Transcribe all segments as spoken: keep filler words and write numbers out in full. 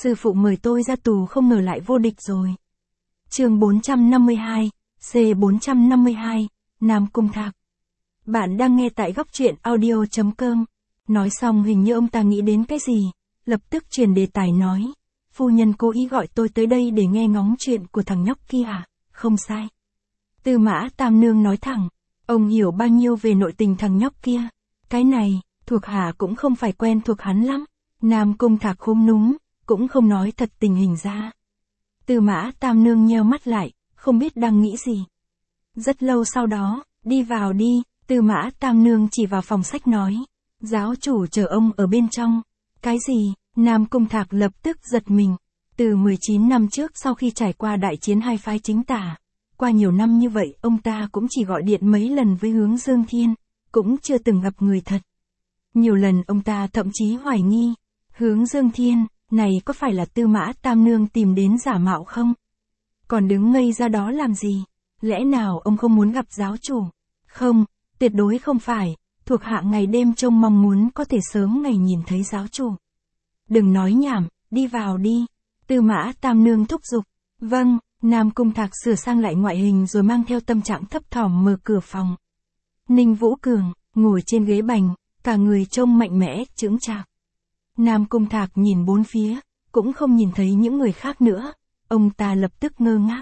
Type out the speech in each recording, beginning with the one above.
Sư phụ mời tôi ra tù không ngờ lại vô địch rồi. Chương bốn trăm năm mươi hai, C bốn trăm năm mươi hai, Nam Cung Thạc. Bạn đang nghe tại góc truyện audio chấm com. Nói xong hình như ông ta nghĩ đến cái gì, lập tức chuyển đề tài nói. Phu nhân cố ý gọi tôi tới đây để nghe ngóng chuyện của thằng nhóc kia à? Không sai. Tư Mã Tam Nương nói thẳng. Ông hiểu bao nhiêu về nội tình thằng nhóc kia? Cái này, thuộc hạ cũng không phải quen thuộc hắn lắm. Nam Cung Thạc khúm núm, cũng không nói thật tình hình ra. Tư Mã Tam Nương nheo mắt lại, không biết đang nghĩ gì. Rất lâu sau đó, đi vào đi, Tư Mã Tam Nương chỉ vào phòng sách nói. Giáo chủ chờ ông ở bên trong. Cái gì? Nam Cung Thạc lập tức giật mình. Từ mười chín năm trước sau khi trải qua đại chiến hai phái chính tả, qua nhiều năm như vậy ông ta cũng chỉ gọi điện mấy lần với Hướng Dương Thiên, cũng chưa từng gặp người thật. Nhiều lần ông ta thậm chí hoài nghi, Hướng Dương Thiên, này có phải là Tư Mã Tam Nương tìm đến giả mạo không? Còn đứng ngây ra đó làm gì? Lẽ nào ông không muốn gặp giáo chủ? Không, tuyệt đối không phải, thuộc hạ ngày đêm trông mong muốn có thể sớm ngày nhìn thấy giáo chủ. Đừng nói nhảm, đi vào đi. Tư Mã Tam Nương thúc giục. Vâng, Nam Cung Thạc sửa sang lại ngoại hình rồi mang theo tâm trạng thấp thỏm mở cửa phòng. Ninh Vũ Cường, ngồi trên ghế bành, cả người trông mạnh mẽ, chững chạc. Nam Cung Thạc nhìn bốn phía, cũng không nhìn thấy những người khác nữa, ông ta lập tức ngơ ngác.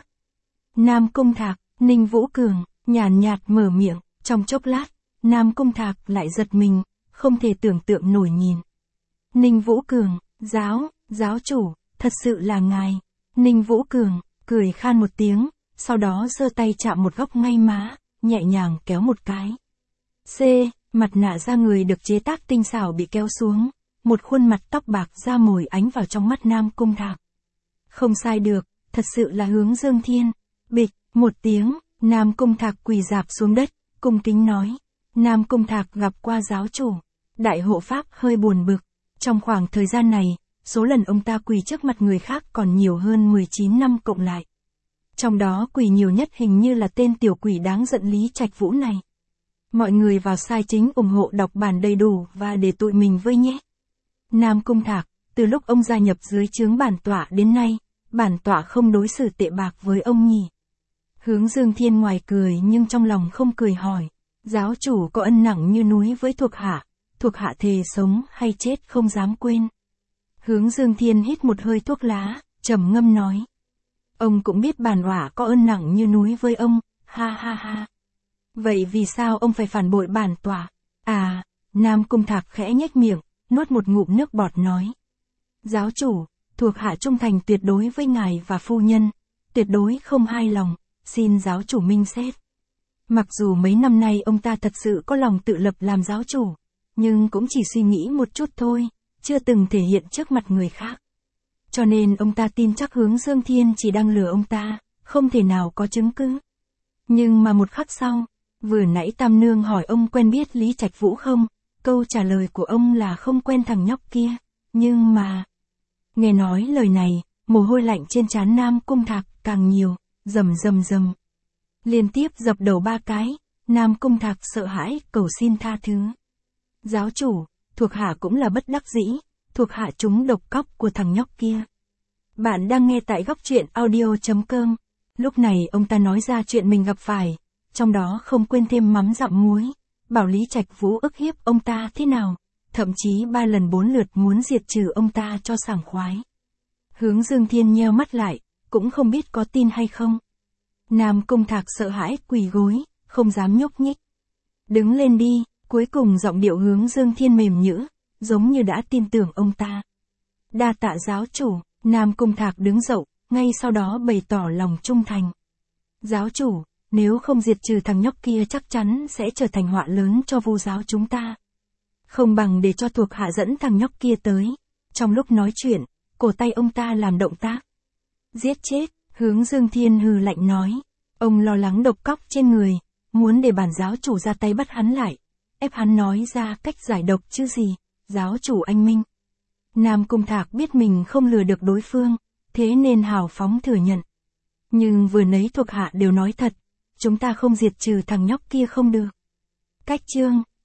Nam Cung Thạc, Ninh Vũ Cường, nhàn nhạt mở miệng, trong chốc lát, Nam Cung Thạc lại giật mình, không thể tưởng tượng nổi nhìn. Ninh Vũ Cường, giáo, giáo chủ, thật sự là ngài. Ninh Vũ Cường, cười khan một tiếng, sau đó giơ tay chạm một góc ngay má, nhẹ nhàng kéo một cái. C, mặt nạ da người được chế tác tinh xảo bị kéo xuống, một khuôn mặt tóc bạc da mồi ánh vào trong mắt Nam Cung Thạc. Không sai được, thật sự là Hướng Dương Thiên. Bịch, một tiếng, Nam Cung Thạc quỳ rạp xuống đất, cung kính nói. Nam Cung Thạc gặp qua giáo chủ. Đại hộ pháp hơi buồn bực. Trong khoảng thời gian này, số lần ông ta quỳ trước mặt người khác còn nhiều hơn mười chín năm cộng lại. Trong đó quỳ nhiều nhất hình như là tên tiểu quỷ đáng giận Lý Trạch Vũ này. Mọi người vào sai chính ủng hộ đọc bản đầy đủ và để tụi mình với nhé. Nam Cung Thạc, từ lúc ông gia nhập dưới trướng bản tọa đến nay, bản tọa không đối xử tệ bạc với ông nhỉ? Hướng Dương Thiên ngoài cười nhưng trong lòng không cười hỏi. Giáo chủ có ân nặng như núi với thuộc hạ, thuộc hạ thề sống hay chết không dám quên. Hướng Dương Thiên hít một hơi thuốc lá, trầm ngâm nói. Ông cũng biết bản tọa có ân nặng như núi với ông, ha ha ha. Vậy vì sao ông phải phản bội bản tọa? À, Nam Cung Thạc khẽ nhếch miệng, nuốt một ngụm nước bọt nói. Giáo chủ, thuộc hạ trung thành tuyệt đối với ngài và phu nhân, tuyệt đối không hai lòng, xin giáo chủ minh xét. Mặc dù mấy năm nay ông ta thật sự có lòng tự lập làm giáo chủ, nhưng cũng chỉ suy nghĩ một chút thôi, chưa từng thể hiện trước mặt người khác. Cho nên ông ta tin chắc Hướng Dương Thiên chỉ đang lừa ông ta, không thể nào có chứng cứ. Nhưng mà một khắc sau, vừa nãy Tam Nương hỏi ông quen biết Lý Trạch Vũ không, câu trả lời của ông là không quen thằng nhóc kia, nhưng mà... Nghe nói lời này, mồ hôi lạnh trên trán Nam Cung Thạc càng nhiều, rầm rầm rầm. Liên tiếp dập đầu ba cái, Nam Cung Thạc sợ hãi cầu xin tha thứ. Giáo chủ, thuộc hạ cũng là bất đắc dĩ, thuộc hạ trúng độc cóc của thằng nhóc kia. Bạn đang nghe tại góc truyện audio chấm com. Lúc này ông ta nói ra chuyện mình gặp phải, trong đó không quên thêm mắm dặm muối, bảo Lý Trạch Vũ ức hiếp ông ta thế nào, thậm chí ba lần bốn lượt muốn diệt trừ ông ta cho sảng khoái. Hướng Dương Thiên nheo mắt lại, cũng không biết có tin hay không. Nam Cung Thạc sợ hãi quỳ gối, không dám nhúc nhích. Đứng lên đi, cuối cùng giọng điệu Hướng Dương Thiên mềm nhữ, giống như đã tin tưởng ông ta. Đa tạ giáo chủ, Nam Cung Thạc đứng dậy, ngay sau đó bày tỏ lòng trung thành. Giáo chủ, nếu không diệt trừ thằng nhóc kia chắc chắn sẽ trở thành họa lớn cho Vu giáo chúng ta. Không bằng để cho thuộc hạ dẫn thằng nhóc kia tới. Trong lúc nói chuyện, cổ tay ông ta làm động tác. Giết chết, Hướng Dương Thiên hừ lạnh nói. Ông lo lắng độc cóc trên người, muốn để bản giáo chủ ra tay bắt hắn lại, ép hắn nói ra cách giải độc chứ gì, giáo chủ anh minh. Nam Cung Thạc biết mình không lừa được đối phương, thế nên hào phóng thừa nhận. Nhưng vừa nấy thuộc hạ đều nói thật, chúng ta không diệt trừ thằng nhóc kia không được. Cách chương,